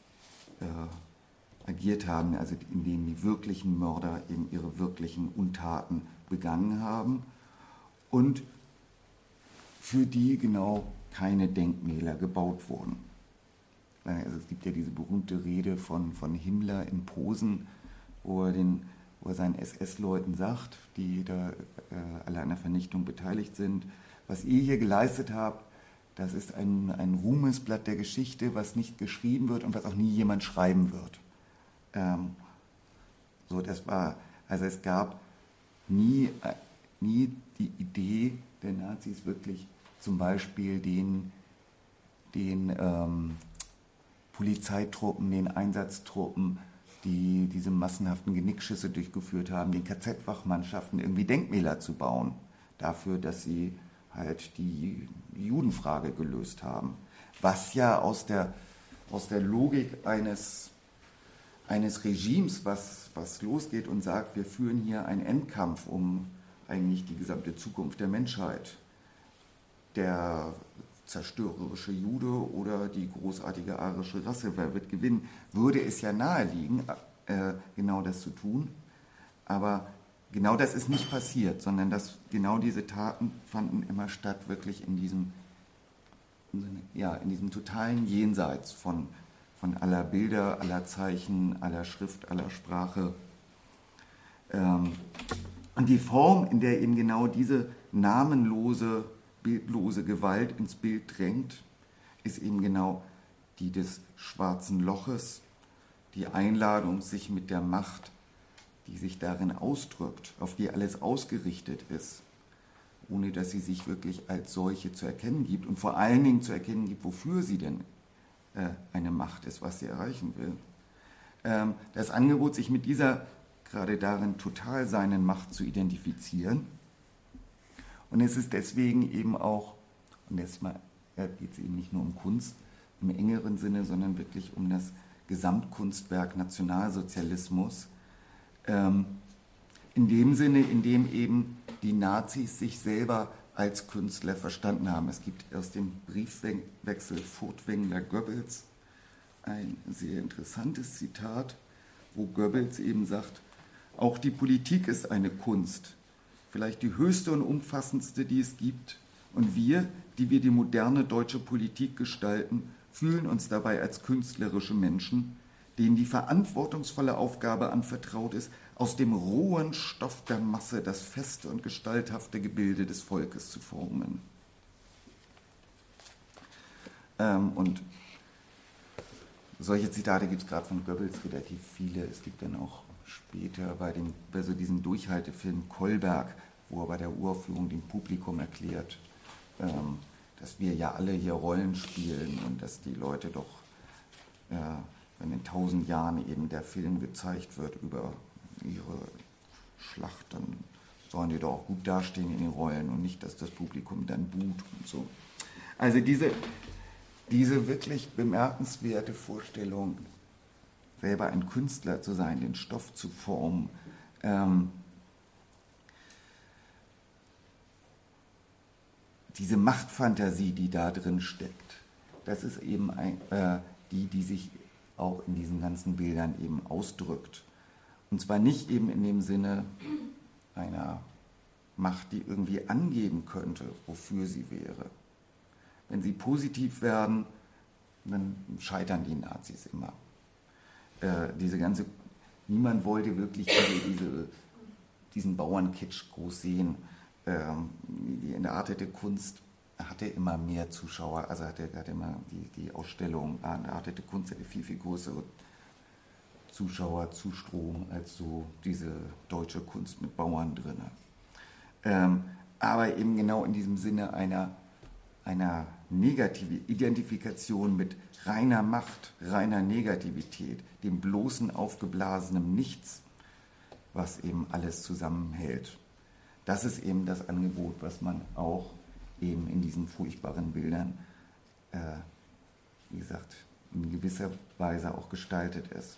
äh, agiert haben, also in denen die wirklichen Mörder eben ihre wirklichen Untaten begangen haben und für die genau keine Denkmäler gebaut wurden. Also es gibt ja diese berühmte Rede von, von Himmler in Posen, wo er, den, wo er seinen S S-Leuten sagt, die da äh, alle an der Vernichtung beteiligt sind, was ihr hier geleistet habt, das ist ein, ein Ruhmesblatt der Geschichte, was nicht geschrieben wird und was auch nie jemand schreiben wird. Ähm, so, das war, also es gab nie, äh, nie die Idee der Nazis wirklich zum Beispiel den, den ähm, Polizeitruppen, den Einsatztruppen, die diese massenhaften Genickschüsse durchgeführt haben, den K Z-Wachmannschaften irgendwie Denkmäler zu bauen, dafür, dass sie halt die Judenfrage gelöst haben. Was ja aus der, aus der Logik eines, eines Regimes, was, was losgeht und sagt, wir führen hier einen Endkampf um eigentlich die gesamte Zukunft der Menschheit, der zerstörerische Jude oder die großartige arische Rasse, wer wird gewinnen, würde es ja naheliegen, äh, genau das zu tun. Aber genau das ist nicht passiert, sondern dass genau diese Taten fanden immer statt, wirklich in diesem, ja, in diesem totalen Jenseits von, von aller Bilder, aller Zeichen, aller Schrift, aller Sprache. Ähm, und die Form, in der eben genau diese namenlose, bildlose Gewalt ins Bild drängt, ist eben genau die des schwarzen Loches, die Einladung, sich mit der Macht, die sich darin ausdrückt, auf die alles ausgerichtet ist, ohne dass sie sich wirklich als solche zu erkennen gibt und vor allen Dingen zu erkennen gibt, wofür sie denn äh, eine Macht ist, was sie erreichen will. Ähm, das Angebot, sich mit dieser gerade darin total seinen Macht zu identifizieren. Und es ist deswegen eben auch, und jetzt geht es eben nicht nur um Kunst im engeren Sinne, sondern wirklich um das Gesamtkunstwerk Nationalsozialismus, ähm, in dem Sinne, in dem eben die Nazis sich selber als Künstler verstanden haben. Es gibt aus dem Briefwechsel Furtwängler-Goebbels ein sehr interessantes Zitat, wo Goebbels eben sagt, auch die Politik ist eine Kunst, vielleicht die höchste und umfassendste, die es gibt. Und wir, die wir die moderne deutsche Politik gestalten, fühlen uns dabei als künstlerische Menschen, denen die verantwortungsvolle Aufgabe anvertraut ist, aus dem rohen Stoff der Masse das feste und gestalthafte Gebilde des Volkes zu formen. Ähm, und solche Zitate gibt es gerade von Goebbels relativ viele. Es gibt dann auch später bei, dem, bei so diesem Durchhaltefilm Kolberg, wo er bei der Uraufführung dem Publikum erklärt, ähm, dass wir ja alle hier Rollen spielen und dass die Leute doch, äh, wenn in tausend Jahren eben der Film gezeigt wird über ihre Schlacht, dann sollen die doch auch gut dastehen in den Rollen und nicht, dass das Publikum dann buht und so. Also diese, diese wirklich bemerkenswerte Vorstellung, selber ein Künstler zu sein, den Stoff zu formen, ähm, diese Machtfantasie, die da drin steckt, das ist eben ein, äh, die, die sich auch in diesen ganzen Bildern eben ausdrückt. Und zwar nicht eben in dem Sinne einer Macht, die irgendwie angeben könnte, wofür sie wäre. Wenn sie positiv werden, dann scheitern die Nazis immer. Äh, diese ganze, niemand wollte wirklich diese, diese, diesen Bauernkitsch groß sehen. Ähm, die entartete Kunst hatte immer mehr Zuschauer, also hatte, hatte immer die, die Ausstellung, entartete Kunst hatte viel, viel größere Zuschauerzustrom als so diese deutsche Kunst mit Bauern drin. Ähm, aber eben genau in diesem Sinne einer, einer negativen Identifikation mit reiner Macht, reiner Negativität, dem bloßen aufgeblasenen Nichts, was eben alles zusammenhält. Das ist eben das Angebot, was man auch eben in diesen furchtbaren Bildern, äh, wie gesagt, in gewisser Weise auch gestaltet ist.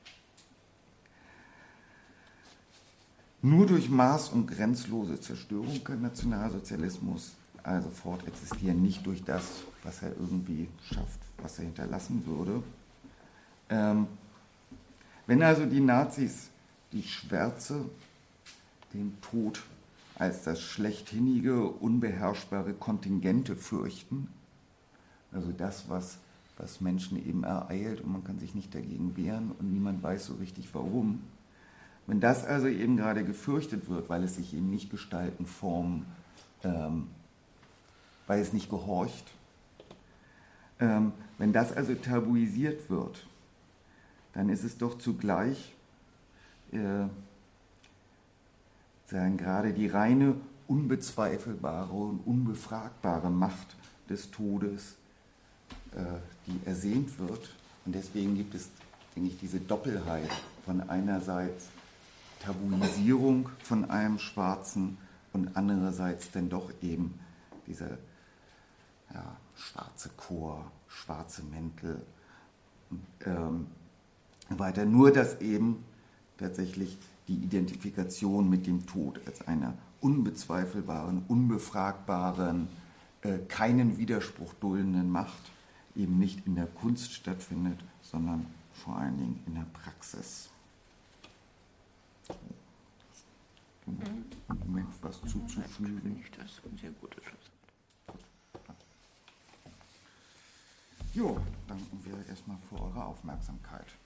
Nur durch Maß- und grenzlose Zerstörung kann Nationalsozialismus also fort existieren, nicht durch das, was er irgendwie schafft, was er hinterlassen würde. Ähm, wenn also die Nazis die Schwärze, den Tod als das schlechthinnige, unbeherrschbare Kontingente fürchten, also das, was, was Menschen eben ereilt und man kann sich nicht dagegen wehren und niemand weiß so richtig warum. Wenn das also eben gerade gefürchtet wird, weil es sich eben nicht gestalten, formen, ähm, weil es nicht gehorcht, ähm, wenn das also tabuisiert wird, dann ist es doch zugleich, äh, sagen, gerade die reine, unbezweifelbare und unbefragbare Macht des Todes, äh, die ersehnt wird. Und deswegen gibt es, denke ich, diese Doppelheit von einerseits Tabuisierung von einem Schwarzen und andererseits dann doch eben diese ja, schwarze Chor, schwarze Mäntel. Ähm, weiter nur, dass eben tatsächlich die Identifikation mit dem Tod als einer unbezweifelbaren, unbefragbaren, äh, keinen Widerspruch duldenden Macht eben nicht in der Kunst stattfindet, sondern vor allen Dingen in der Praxis. Im Moment was zuzufügen. Das ist ein sehr gutes Schlusswort. Jo, danken wir erstmal für eure Aufmerksamkeit.